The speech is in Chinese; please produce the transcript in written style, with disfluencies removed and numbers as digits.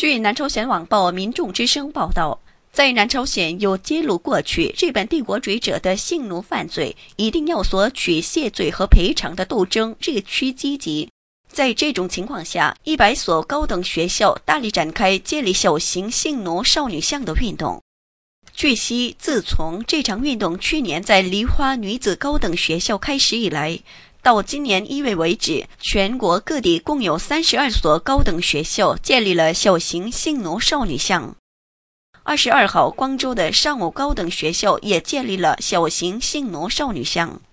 据南朝鲜网报民众之声报道，在南朝鲜有揭露过去日本帝国主义者的性奴犯罪一定要索取谢罪和赔偿的斗争日趋积极。在这种情况下，100所高等学校大力展开建立小型性奴少女像的运动。据悉，自从这场运动去年在梨花女子高等学校开始以来，到今年1月为止，全国各地共有32所高等学校建立了小型性奴少女像。22号，光州的上武高等学校也建立了小型性奴少女像。